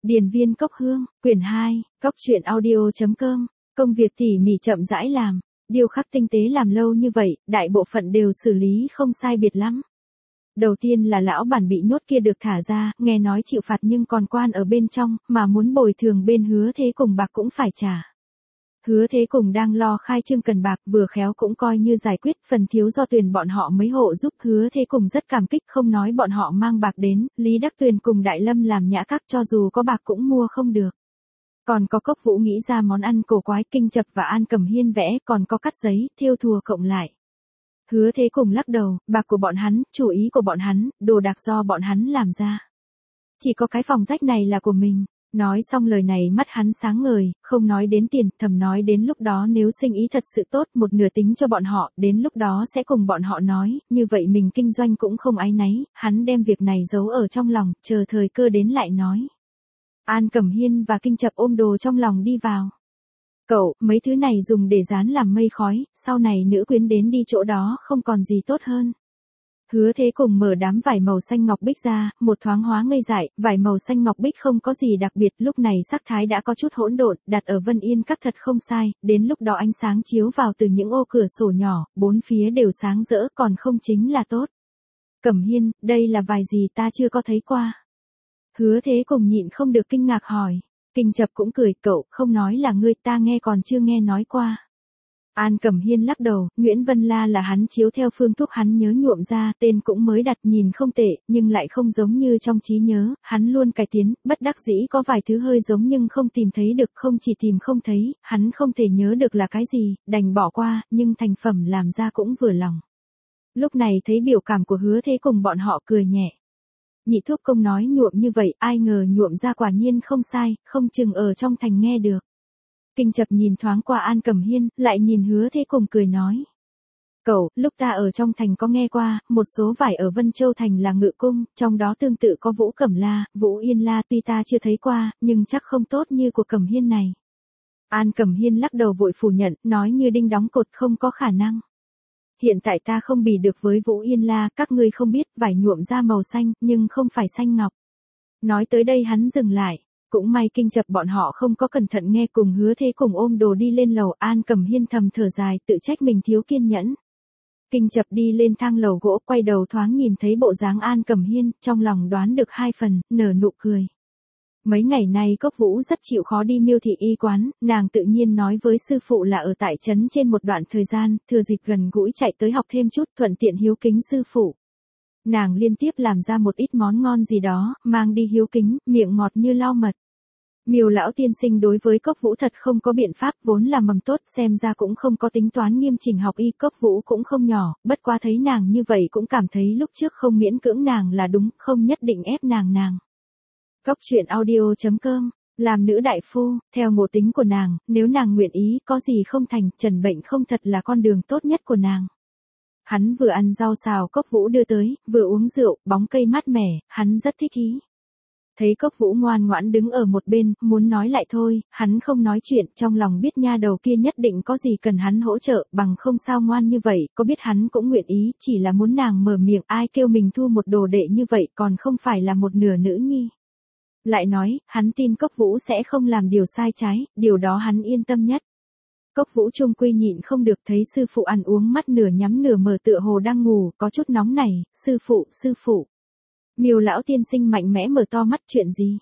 Điền viên cốc hương, quyển 2, cốc truyện audio.com, công việc tỉ mỉ chậm rãi làm, điêu khắc tinh tế làm lâu như vậy, đại bộ phận đều xử lý không sai biệt lắm. Đầu tiên là lão bản bị nhốt kia được thả ra, nghe nói chịu phạt nhưng còn quan ở bên trong, mà muốn bồi thường bên Hứa Thế Cùng bạc cũng phải trả. Hứa Thế Cùng đang lo khai trương cần bạc, vừa khéo cũng coi như giải quyết phần thiếu do Tuyền bọn họ mấy hộ giúp. Hứa Thế Cùng rất cảm kích, không nói bọn họ mang bạc đến, Lý Đắc Tuyền cùng Đại Lâm làm nhã các cho dù có bạc cũng mua không được. Còn có Cốc Vũ nghĩ ra món ăn cổ quái, Kinh Chập và An Cẩm Hiên vẽ, còn có cắt giấy, thêu thùa cộng lại. Hứa Thế Cùng lắc đầu, bạc của bọn hắn, chủ ý của bọn hắn, đồ đạc do bọn hắn làm ra. Chỉ có cái phòng rách này là của mình. Nói xong lời này mắt hắn sáng ngời, không nói đến tiền, thầm nói đến lúc đó nếu sinh ý thật sự tốt, một nửa tính cho bọn họ, đến lúc đó sẽ cùng bọn họ nói, như vậy mình kinh doanh cũng không áy náy, hắn đem việc này giấu ở trong lòng, chờ thời cơ đến lại nói. An Cẩm Hiên và Kinh Chập ôm đồ trong lòng đi vào. Cậu, mấy thứ này dùng để dán làm mây khói, sau này nữ quyến đến đi chỗ đó không còn gì tốt hơn. Hứa Thế Cùng mở đám vải màu xanh ngọc bích ra, một thoáng hóa ngây dại, vải màu xanh ngọc bích không có gì đặc biệt, lúc này sắc thái đã có chút hỗn độn, đặt ở Vân Yên các thật không sai, đến lúc đó ánh sáng chiếu vào từ những ô cửa sổ nhỏ, bốn phía đều sáng rỡ, còn không chính là tốt. Cẩm Hiên, đây là vải gì ta chưa có thấy qua. Hứa Thế Cùng nhịn không được kinh ngạc hỏi. Kinh Chập cũng cười, cậu không nói là ngươi, ta nghe còn chưa nghe nói qua. An Cẩm Hiên lắc đầu, Nguyễn Vân La là hắn chiếu theo phương thuốc hắn nhớ nhuộm ra, tên cũng mới đặt, nhìn không tệ, nhưng lại không giống như trong trí nhớ, hắn luôn cải tiến, bất đắc dĩ có vài thứ hơi giống nhưng không tìm thấy được, không chỉ tìm không thấy, hắn không thể nhớ được là cái gì, đành bỏ qua, nhưng thành phẩm làm ra cũng vừa lòng. Lúc này thấy biểu cảm của Hứa Thế Cùng bọn họ cười nhẹ. Nhị thuốc công nói nhuộm như vậy, ai ngờ nhuộm ra quả nhiên không sai, không chừng ở trong thành nghe được. Kinh Chập nhìn thoáng qua An Cẩm Hiên, lại nhìn Hứa Thế Cùng cười nói. Cậu, lúc ta ở trong thành có nghe qua, một số vải ở Vân Châu Thành là Ngự Cung, trong đó tương tự có Vũ Cẩm La, Vũ Yên La, tuy ta chưa thấy qua, nhưng chắc không tốt như của Cẩm Hiên này. An Cẩm Hiên lắc đầu vội phủ nhận, nói như đinh đóng cột, không có khả năng. Hiện tại ta không bì được với Vũ Yên La, các ngươi không biết, vải nhuộm ra màu xanh, nhưng không phải xanh ngọc. Nói tới đây hắn dừng lại. Cũng may Kinh Chập bọn họ không có cẩn thận nghe, cùng Hứa Thế Cùng ôm đồ đi lên lầu. An Cẩm Hiên thầm thở dài, tự trách mình thiếu kiên nhẫn. Kinh Chập đi lên thang lầu gỗ, quay đầu thoáng nhìn thấy bộ dáng An Cẩm Hiên, trong lòng đoán được hai phần, nở nụ cười. Mấy ngày nay Cốc Vũ rất chịu khó đi Miêu thị y quán, nàng tự nhiên nói với sư phụ là ở tại trấn trên một đoạn thời gian, thừa dịp gần gũi chạy tới học thêm chút, thuận tiện hiếu kính sư phụ. Nàng liên tiếp làm ra một ít món ngon gì đó, mang đi hiếu kính, miệng ngọt như lau mật. Miêu lão tiên sinh đối với Cốc Vũ thật không có biện pháp, vốn là mầm tốt, xem ra cũng không có tính toán nghiêm chỉnh học y. Cốc Vũ cũng không nhỏ, bất quá thấy nàng như vậy cũng cảm thấy lúc trước không miễn cưỡng nàng là đúng, không nhất định ép nàng. Cốc truyện audio.com, làm nữ đại phu, theo ngộ tính của nàng, nếu nàng nguyện ý, có gì không thành, trần bệnh không thật là con đường tốt nhất của nàng. Hắn vừa ăn rau xào Cốc Vũ đưa tới, vừa uống rượu, bóng cây mát mẻ, hắn rất thích ý. Thấy Cốc Vũ ngoan ngoãn đứng ở một bên, muốn nói lại thôi, hắn không nói chuyện, trong lòng biết nha đầu kia nhất định có gì cần hắn hỗ trợ, bằng không sao ngoan như vậy, có biết hắn cũng nguyện ý, chỉ là muốn nàng mở miệng, ai kêu mình thu một đồ đệ như vậy, còn không phải là một nửa nữ nhi. Lại nói, hắn tin Cốc Vũ sẽ không làm điều sai trái, điều đó hắn yên tâm nhất. Cốc Vũ trung quy nhịn không được, thấy sư phụ ăn uống mắt nửa nhắm nửa mở tựa hồ đang ngủ, có chút nóng nảy, sư phụ. Miêu lão tiên sinh mạnh mẽ mở to mắt, chuyện gì?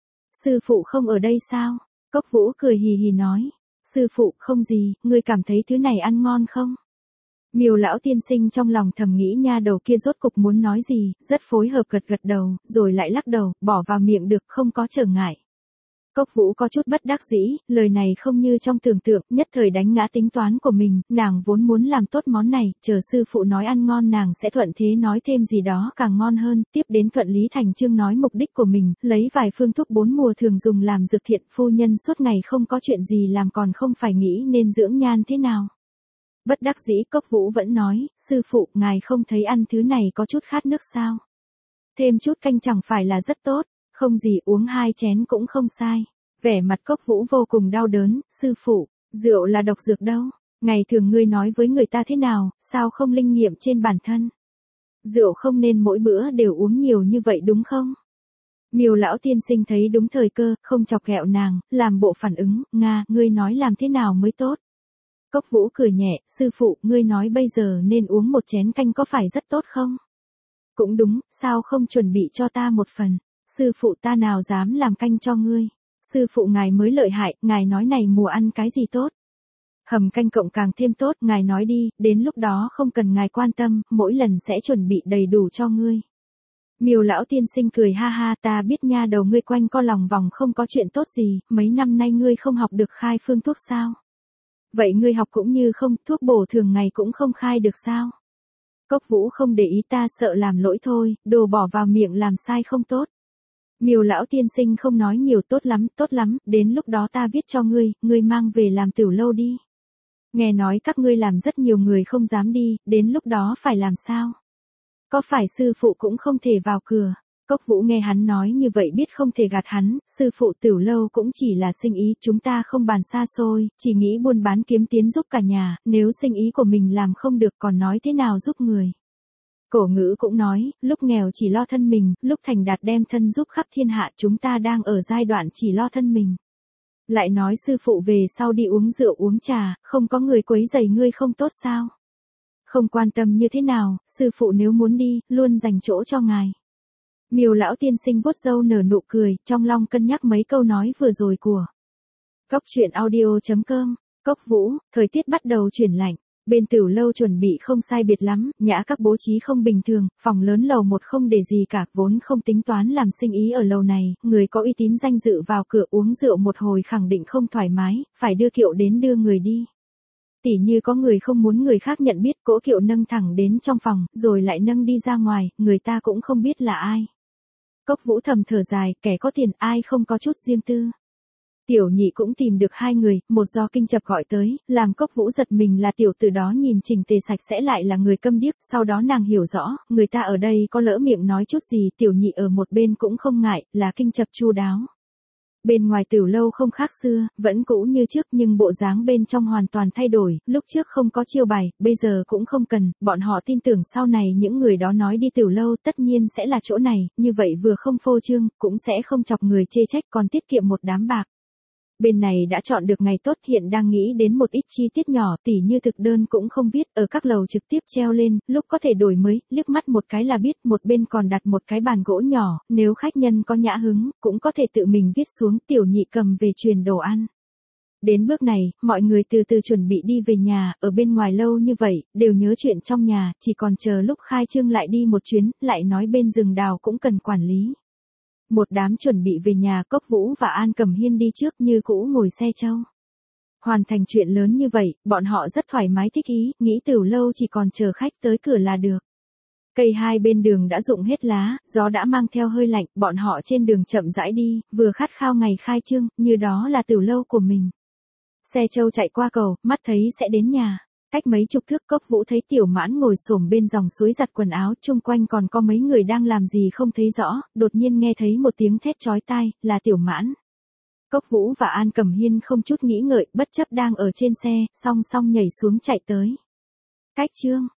Sư phụ không ở đây sao? Cốc Vũ cười hì hì nói. Sư phụ không gì, ngươi cảm thấy thứ này ăn ngon không? Miêu lão tiên sinh trong lòng thầm nghĩ nha đầu kia rốt cục muốn nói gì, rất phối hợp gật đầu, rồi lại lắc đầu, bỏ vào miệng được, không có trở ngại. Cốc Vũ có chút bất đắc dĩ, lời này không như trong tưởng tượng, nhất thời đánh ngã tính toán của mình, nàng vốn muốn làm tốt món này, chờ sư phụ nói ăn ngon nàng sẽ thuận thế nói thêm gì đó càng ngon hơn, tiếp đến thuận lý thành chương nói mục đích của mình, lấy vài phương thuốc 4 mùa thường dùng làm dược thiện, phu nhân suốt ngày không có chuyện gì làm còn không phải nghĩ nên dưỡng nhan thế nào. Bất đắc dĩ Cốc Vũ vẫn nói, sư phụ, ngài không thấy ăn thứ này có chút khát nước sao? Thêm chút canh chẳng phải là rất tốt. Không gì, uống 2 chén cũng không sai. Vẻ mặt Cốc Vũ vô cùng đau đớn, sư phụ, rượu là độc dược đâu. Ngày thường ngươi nói với người ta thế nào, sao không linh nghiệm trên bản thân? Rượu không nên mỗi bữa đều uống nhiều như vậy đúng không? Miêu lão tiên sinh thấy đúng thời cơ, không chọc ghẹo nàng, làm bộ phản ứng, Nga, ngươi nói làm thế nào mới tốt. Cốc Vũ cười nhẹ, sư phụ, ngươi nói bây giờ nên uống một chén canh có phải rất tốt không? Cũng đúng, sao không chuẩn bị cho ta một phần, sư phụ ta nào dám làm canh cho ngươi. Sư phụ ngài mới lợi hại, ngài nói này mùa ăn cái gì tốt. Hầm canh cộng càng thêm tốt, ngài nói đi, đến lúc đó không cần ngài quan tâm, mỗi lần sẽ chuẩn bị đầy đủ cho ngươi. Miêu lão tiên sinh cười ha ha, ta biết nha, đầu ngươi quanh co lòng vòng không có chuyện tốt gì, mấy năm nay ngươi không học được khai phương thuốc sao? Vậy ngươi học cũng như không, thuốc bổ thường ngày cũng không khai được sao? Cốc Vũ không để ý, ta sợ làm lỗi thôi, đồ bỏ vào miệng làm sai không tốt. Miêu lão tiên sinh không nói nhiều, tốt lắm, đến lúc đó ta viết cho ngươi mang về làm tiểu lâu đi. Nghe nói các ngươi làm rất nhiều người không dám đi, đến lúc đó phải làm sao? Có phải sư phụ cũng không thể vào cửa? Cốc Vũ nghe hắn nói như vậy biết không thể gạt hắn, sư phụ tiểu lâu cũng chỉ là sinh ý, chúng ta không bàn xa xôi, chỉ nghĩ buôn bán kiếm tiến giúp cả nhà, nếu sinh ý của mình làm không được còn nói thế nào giúp người. Cổ ngữ cũng nói, lúc nghèo chỉ lo thân mình, lúc thành đạt đem thân giúp khắp thiên hạ, chúng ta đang ở giai đoạn chỉ lo thân mình. Lại nói sư phụ về sau đi uống rượu uống trà, không có người quấy rầy ngươi không tốt sao? Không quan tâm như thế nào, sư phụ nếu muốn đi, luôn dành chỗ cho ngài. Miêu lão tiên sinh vuốt râu nở nụ cười, trong lòng cân nhắc mấy câu nói vừa rồi của Cốc truyện audio.com. Cốc Vũ, thời tiết bắt đầu chuyển lạnh. Bên tiểu lâu chuẩn bị không sai biệt lắm, nhã các bố trí không bình thường, phòng lớn lầu một không để gì cả, vốn không tính toán làm sinh ý ở lầu này, người có uy tín danh dự vào cửa uống rượu một hồi khẳng định không thoải mái, phải đưa kiệu đến đưa người đi. Tỉ như có người không muốn người khác nhận biết, cỗ kiệu nâng thẳng đến trong phòng, rồi lại nâng đi ra ngoài, người ta cũng không biết là ai. Cốc Vũ thầm thở dài, kẻ có tiền ai không có chút riêng tư. Tiểu nhị cũng tìm được hai người, một do kinh chập gọi tới, làm Cốc Vũ giật mình là tiểu tử đó nhìn chỉnh tề sạch sẽ lại là người câm điếc, sau đó nàng hiểu rõ, người ta ở đây có lỡ miệng nói chút gì, tiểu nhị ở một bên cũng không ngại, là kinh chập chu đáo. Bên ngoài tiểu lâu không khác xưa, vẫn cũ như trước nhưng bộ dáng bên trong hoàn toàn thay đổi, lúc trước không có chiêu bài, bây giờ cũng không cần, bọn họ tin tưởng sau này những người đó nói đi tiểu lâu tất nhiên sẽ là chỗ này, như vậy vừa không phô trương, cũng sẽ không chọc người chê trách còn tiết kiệm một đám bạc. Bên này đã chọn được ngày tốt, hiện đang nghĩ đến một ít chi tiết nhỏ tỉ như thực đơn cũng không viết, ở các lầu trực tiếp treo lên, lúc có thể đổi mới, liếc mắt một cái là biết, một bên còn đặt một cái bàn gỗ nhỏ, nếu khách nhân có nhã hứng, cũng có thể tự mình viết xuống, tiểu nhị cầm về truyền đồ ăn. Đến bước này, mọi người từ từ chuẩn bị đi về nhà, ở bên ngoài lâu như vậy, đều nhớ chuyện trong nhà, chỉ còn chờ lúc khai trương lại đi một chuyến, lại nói bên rừng đào cũng cần quản lý. Một đám chuẩn bị về nhà, Cốc Vũ và An Cẩm Hiên đi trước như cũ ngồi xe trâu. Hoàn thành chuyện lớn như vậy, bọn họ rất thoải mái thích ý, nghĩ tiểu lâu chỉ còn chờ khách tới cửa là được. Cây hai bên đường đã rụng hết lá, gió đã mang theo hơi lạnh, bọn họ trên đường chậm rãi đi, vừa khát khao ngày khai trương, như đó là tiểu lâu của mình. Xe trâu chạy qua cầu, mắt thấy sẽ đến nhà. Cách mấy chục thước, Cốc Vũ thấy Tiểu Mãn ngồi xổm bên dòng suối giặt quần áo, chung quanh còn có mấy người đang làm gì không thấy rõ, đột nhiên nghe thấy một tiếng thét chói tai, là Tiểu Mãn. Cốc Vũ và An Cẩm Hiên không chút nghĩ ngợi, bất chấp đang ở trên xe, song song nhảy xuống chạy tới. Cách chương